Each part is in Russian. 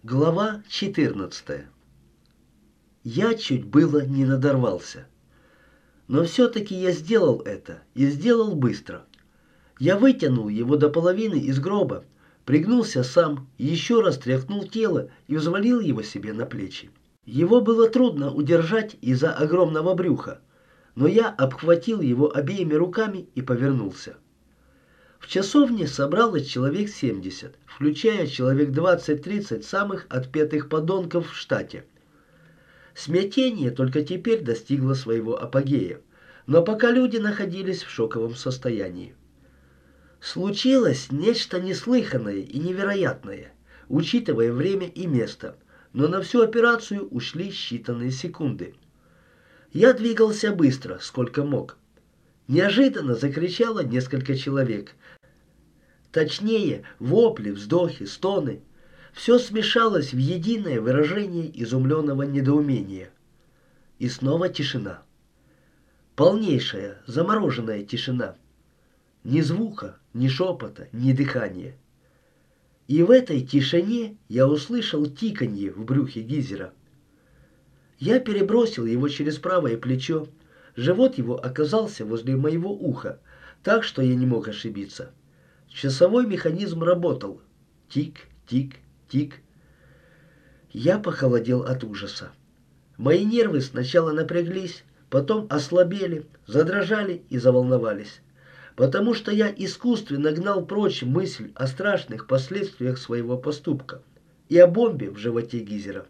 Глава 14. Я чуть было не надорвался. Но все-таки я сделал это, и сделал быстро. Я вытянул его до половины из гроба, пригнулся сам, еще раз тряхнул тело и взвалил его себе на плечи. Его было трудно удержать из-за огромного брюха, но я обхватил его обеими руками и повернулся. В часовне собралось человек 70, включая человек 20-30 самых отпетых подонков в штате. Смятение только теперь достигло своего апогея, но пока люди находились в шоковом состоянии. Случилось нечто неслыханное и невероятное, учитывая время и место, но на всю операцию ушли считанные секунды. Я двигался быстро, сколько мог. Неожиданно закричало несколько человек. Точнее, вопли, вздохи, стоны. Все смешалось в единое выражение изумленного недоумения. И снова тишина. Полнейшая, замороженная тишина. Ни звука, ни шепота, ни дыхания. И в этой тишине я услышал тиканье в брюхе Гизера. Я перебросил его через правое плечо. Живот его оказался возле моего уха, так что я не мог ошибиться. Часовой механизм работал. Тик, тик, тик. Я похолодел от ужаса. Мои нервы сначала напряглись, потом ослабели, задрожали и заволновались, потому что я искусственно гнал прочь мысль о страшных последствиях своего поступка и о бомбе в животе Гизера.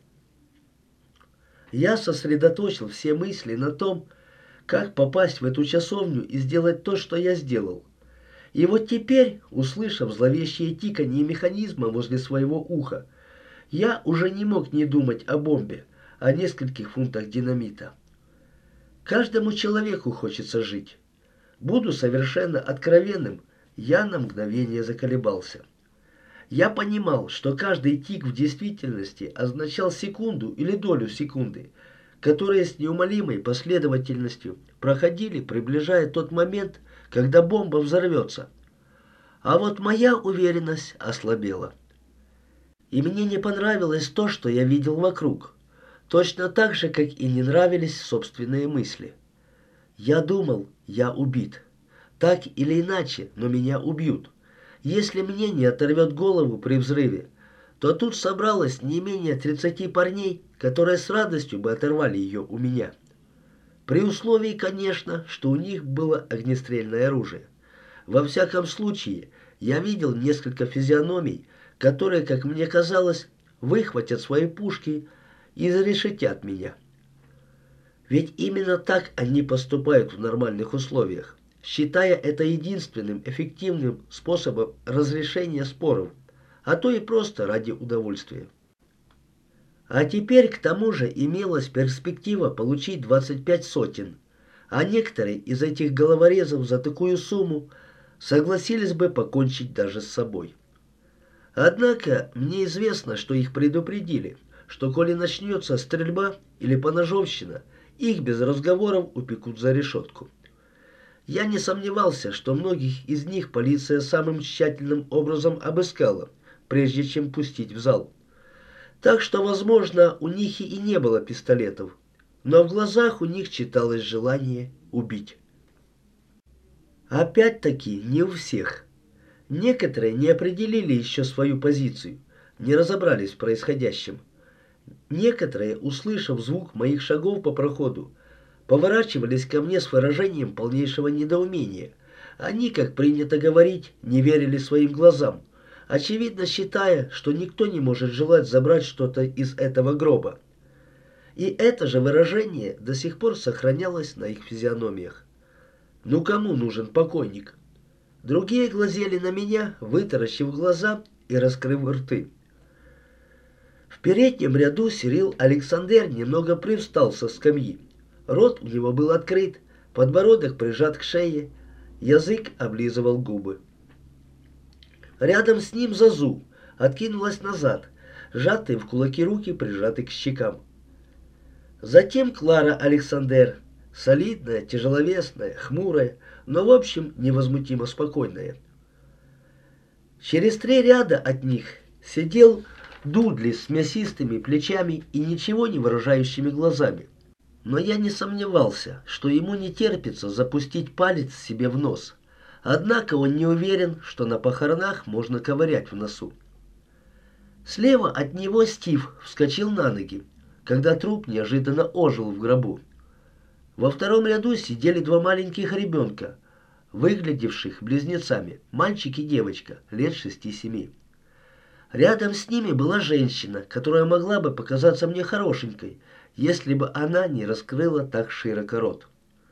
Я сосредоточил все мысли на том, как попасть в эту часовню и сделать то, что я сделал. И вот теперь, услышав зловещее тиканье механизма возле своего уха, я уже не мог не думать о бомбе, о нескольких фунтах динамита. Каждому человеку хочется жить. Буду совершенно откровенным, я на мгновение заколебался. Я понимал, что каждый тик в действительности означал секунду или долю секунды, которые с неумолимой последовательностью проходили, приближая тот момент, когда бомба взорвется. А вот моя уверенность ослабела. И мне не понравилось то, что я видел вокруг. Точно так же, как и не нравились собственные мысли. Я думал, я убит. Так или иначе, но меня убьют. Если мне не оторвет голову при взрыве, то тут собралось не менее 30 парней, которые с радостью бы оторвали ее у меня. При условии, конечно, что у них было огнестрельное оружие. Во всяком случае, я видел несколько физиономий, которые, как мне казалось, выхватят свои пушки и зарешетят меня. Ведь именно так они поступают в нормальных условиях, считая это единственным эффективным способом разрешения споров, а то и просто ради удовольствия. А теперь к тому же имелась перспектива получить 25 сотен, а некоторые из этих головорезов за такую сумму согласились бы покончить даже с собой. Однако мне известно, что их предупредили, что коли начнется стрельба или поножовщина, их без разговоров упекут за решетку. Я не сомневался, что многих из них полиция самым тщательным образом обыскала, прежде чем пустить в зал. Так что, возможно, у них и не было пистолетов, но в глазах у них читалось желание убить. Опять-таки, не у всех. Некоторые не определили еще свою позицию, не разобрались в происходящем. Некоторые, услышав звук моих шагов по проходу, поворачивались ко мне с выражением полнейшего недоумения. Они, как принято говорить, не верили своим глазам, очевидно считая, что никто не может желать забрать что-то из этого гроба. И это же выражение до сих пор сохранялось на их физиономиях. Ну кому нужен покойник? Другие глазели на меня, вытаращив глаза и раскрыв рты. В переднем ряду Сирил Александр немного привстал со скамьи. Рот у него был открыт, подбородок прижат к шее, язык облизывал губы. Рядом с ним Зазу откинулась назад, сжатые в кулаки руки прижаты к щекам. Затем Клара Александр, солидная, тяжеловесная, хмурая, но в общем невозмутимо спокойная. Через 3 ряда от них сидел Дудли с мясистыми плечами и ничего не выражающими глазами. Но я не сомневался, что ему не терпится запустить палец себе в нос. Однако он не уверен, что на похоронах можно ковырять в носу. Слева от него Стив вскочил на ноги, когда труп неожиданно ожил в гробу. Во втором ряду сидели два маленьких ребенка, выглядевших близнецами, мальчик и девочка, лет 6-7. Рядом с ними была женщина, которая могла бы показаться мне хорошенькой, если бы она не раскрыла так широко рот.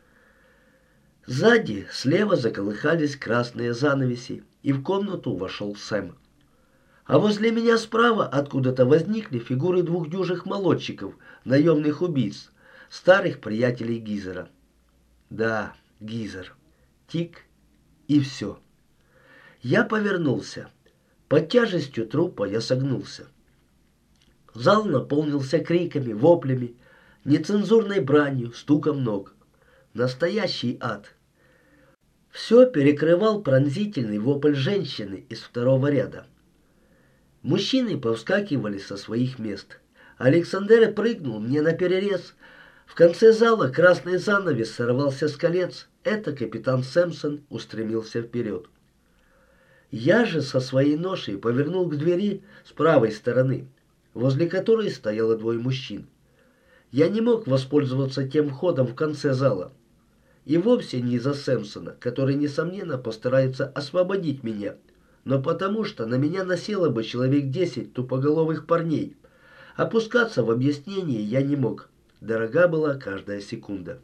Сзади, слева заколыхались красные занавеси, и в комнату вошел Сэм. А возле меня справа откуда-то возникли фигуры двух дюжих молодчиков, наемных убийц, старых приятелей Гизера. Да, Гизер. Тик, и все. Я повернулся. Под тяжестью трупа я согнулся. Зал наполнился криками, воплями, нецензурной бранью, стуком ног. Настоящий ад. Все перекрывал пронзительный вопль женщины из второго ряда. Мужчины повскакивали со своих мест. Александр прыгнул мне наперерез. В конце зала красный занавес сорвался с колец. Это капитан Сэмпсон устремился вперед. Я же со своей ношей повернул к двери с правой стороны, возле которой стояло двое мужчин. Я не мог воспользоваться тем ходом в конце зала. И вовсе не из-за Сэмпсона, который, несомненно, постарается освободить меня, но потому что на меня насело бы человек 10 тупоголовых парней. Опускаться в объяснение я не мог. Дорога была каждая секунда.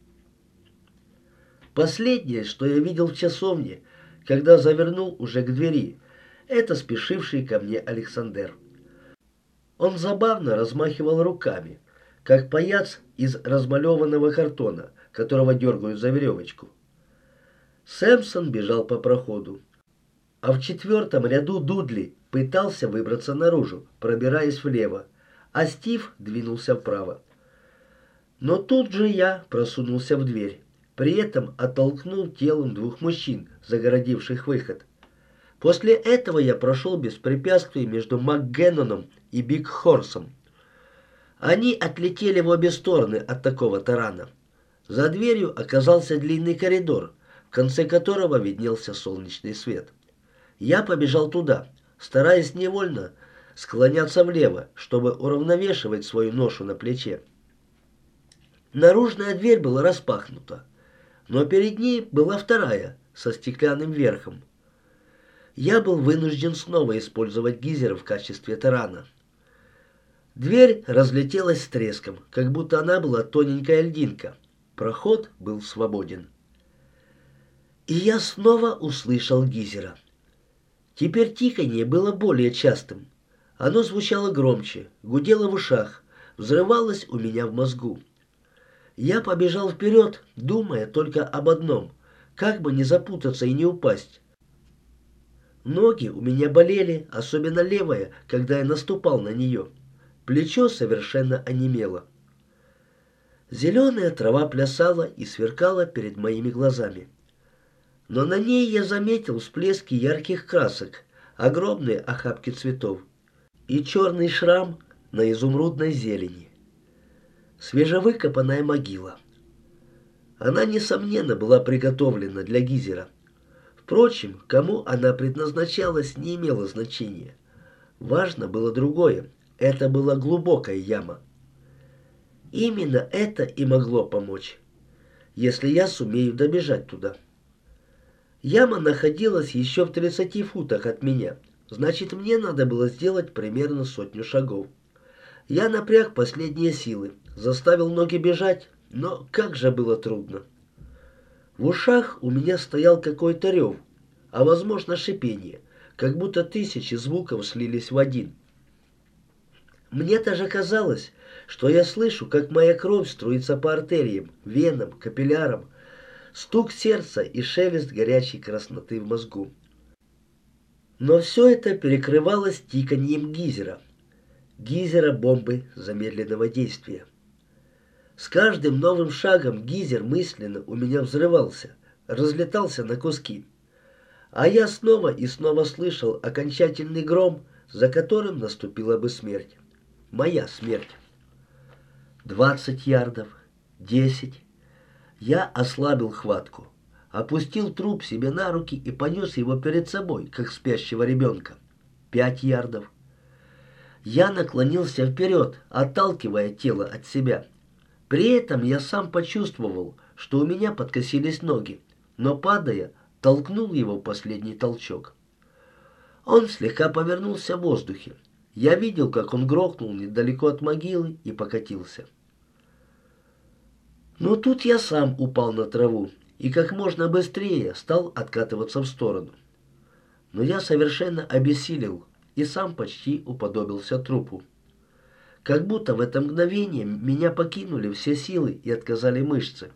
Последнее, что я видел в часовне, когда завернул уже к двери, это спешивший ко мне Александр. Он забавно размахивал руками, как паяц из размалеванного картона, которого дергают за веревочку. Сэмпсон бежал по проходу, а в четвертом ряду Дудли пытался выбраться наружу, пробираясь влево, а Стив двинулся вправо. Но тут же я просунулся в дверь, при этом оттолкнул телом двух мужчин, загородивших выход. После этого я прошел без препятствий между МакГенноном и Биг Хорсом. Они отлетели в обе стороны от такого тарана. За дверью оказался длинный коридор, в конце которого виднелся солнечный свет. Я побежал туда, стараясь невольно склоняться влево, чтобы уравновешивать свою ношу на плече. Наружная дверь была распахнута, но перед ней была вторая, со стеклянным верхом. Я был вынужден снова использовать Гизера в качестве тарана. Дверь разлетелась с треском, как будто она была тоненькая льдинка. Проход был свободен. И я снова услышал Гизера. Теперь тиканье было более частым. Оно звучало громче, гудело в ушах, взрывалось у меня в мозгу. Я побежал вперед, думая только об одном, как бы не запутаться и не упасть. Ноги у меня болели, особенно левая, когда я наступал на нее. Плечо совершенно онемело. Зеленая трава плясала и сверкала перед моими глазами. Но на ней я заметил всплески ярких красок, огромные охапки цветов и черный шрам на изумрудной зелени. Свежевыкопанная могила. Она, несомненно, была приготовлена для Гизера. Впрочем, кому она предназначалась, не имело значения. Важно было другое. Это была глубокая яма. Именно это и могло помочь, если я сумею добежать туда. Яма находилась еще в 30 футах от меня. Значит, мне надо было сделать примерно 100 шагов. Я напряг последние силы, заставил ноги бежать, но как же было трудно. В ушах у меня стоял какой-то рев, а возможно шипение, как будто тысячи звуков слились в один. Мне даже казалось, что я слышу, как моя кровь струится по артериям, венам, капиллярам, стук сердца и шелест горячей красноты в мозгу. Но все это перекрывалось тиканьем Гизера. Гизера бомбы замедленного действия. С каждым новым шагом Гизер мысленно у меня взрывался, разлетался на куски. А я снова и снова слышал окончательный гром, за которым наступила бы смерть. Моя смерть. 20 ярдов, 10. Я ослабил хватку, опустил труп себе на руки и понес его перед собой, как спящего ребенка. 5 ярдов. Я наклонился вперед, отталкивая тело от себя. При этом я сам почувствовал, что у меня подкосились ноги, но, падая, толкнул его в последний толчок. Он слегка повернулся в воздухе. Я видел, как он грохнул недалеко от могилы и покатился. Но тут я сам упал на траву и как можно быстрее стал откатываться в сторону. Но я совершенно обессилел и сам почти уподобился трупу. Как будто в это мгновение меня покинули все силы и отказали мышцы.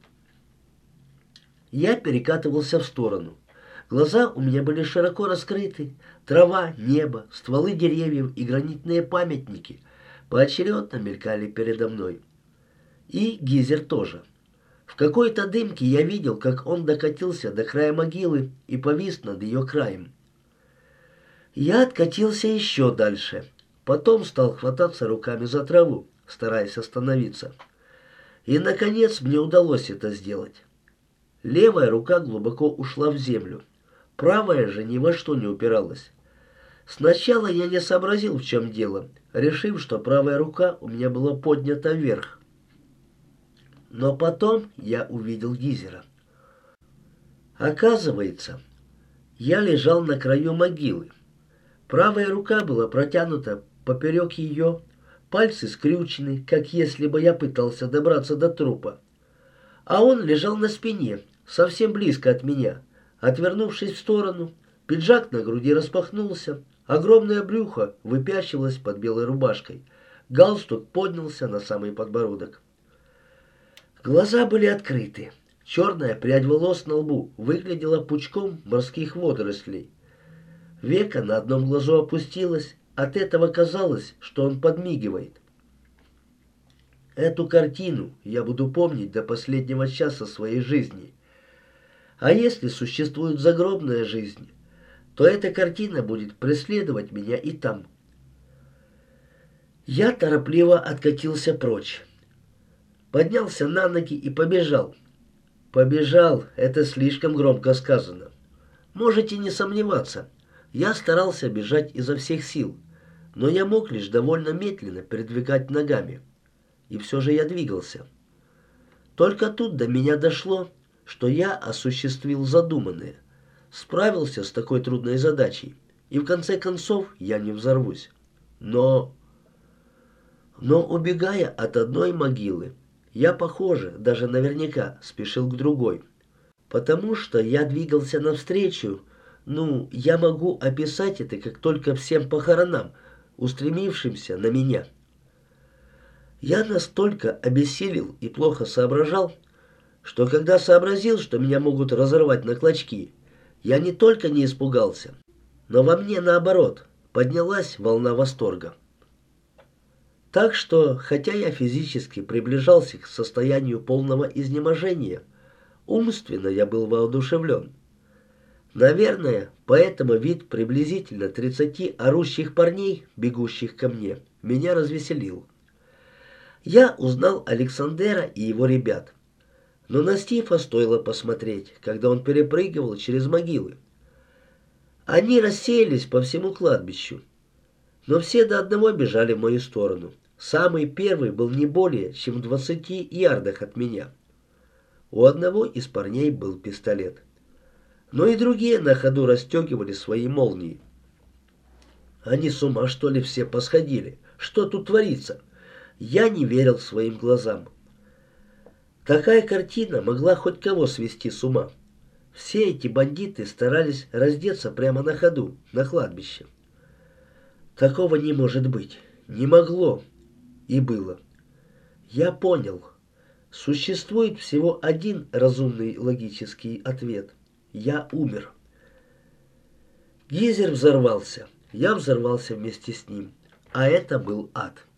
Я перекатывался в сторону. Глаза у меня были широко раскрыты. Трава, небо, стволы деревьев и гранитные памятники поочередно мелькали передо мной. И Гизер тоже. В какой-то дымке я видел, как он докатился до края могилы и повис над ее краем. Я откатился еще дальше. Потом стал хвататься руками за траву, стараясь остановиться. И, наконец, мне удалось это сделать. Левая рука глубоко ушла в землю. Правая же ни во что не упиралась. Сначала я не сообразил, в чем дело, решив, что правая рука у меня была поднята вверх. Но потом я увидел Гизера. Оказывается, я лежал на краю могилы. Правая рука была протянута поперек ее, пальцы скрючены, как если бы я пытался добраться до трупа. А он лежал на спине, совсем близко от меня, отвернувшись в сторону. Пиджак на груди распахнулся, огромное брюхо выпячивалось под белой рубашкой. Галстук поднялся на самый подбородок. Глаза были открыты. Черная прядь волос на лбу выглядела пучком морских водорослей. Века на одном глазу опустилось, от этого казалось, что он подмигивает. Эту картину я буду помнить до последнего часа своей жизни. А если существует загробная жизнь, то эта картина будет преследовать меня и там. Я торопливо откатился прочь. Поднялся на ноги и побежал. Побежал — это слишком громко сказано. Можете не сомневаться. Я старался бежать изо всех сил, но я мог лишь довольно медленно передвигать ногами. И все же я двигался. Только тут до меня дошло, что я осуществил задуманное, справился с такой трудной задачей, и в конце концов я не взорвусь. Но убегая от одной могилы, я, похоже, даже наверняка спешил к другой, потому что я двигался навстречу. Я могу описать это как только всем похоронам, устремившимся на меня. Я настолько обессилел и плохо соображал, что когда сообразил, что меня могут разорвать на клочки, я не только не испугался, но во мне, наоборот, поднялась волна восторга. Так что, хотя я физически приближался к состоянию полного изнеможения, умственно я был воодушевлен. Наверное, поэтому вид приблизительно 30 орущих парней, бегущих ко мне, меня развеселил. Я узнал Александера и его ребят. Но на Стива стоило посмотреть, когда он перепрыгивал через могилы. Они рассеялись по всему кладбищу, но все до одного бежали в мою сторону. Самый первый был не более чем в 20 ярдах от меня. У одного из парней был пистолет. Но и другие на ходу расстегивали свои молнии. Они с ума, что ли, все посходили? Что тут творится? Я не верил своим глазам. Такая картина могла хоть кого свести с ума. Все эти бандиты старались раздеться прямо на ходу, на кладбище. Такого не может быть. Не могло. И было. Я понял. Существует всего один разумный логический ответ. Я умер. Гизер взорвался. Я взорвался вместе с ним. А это был ад.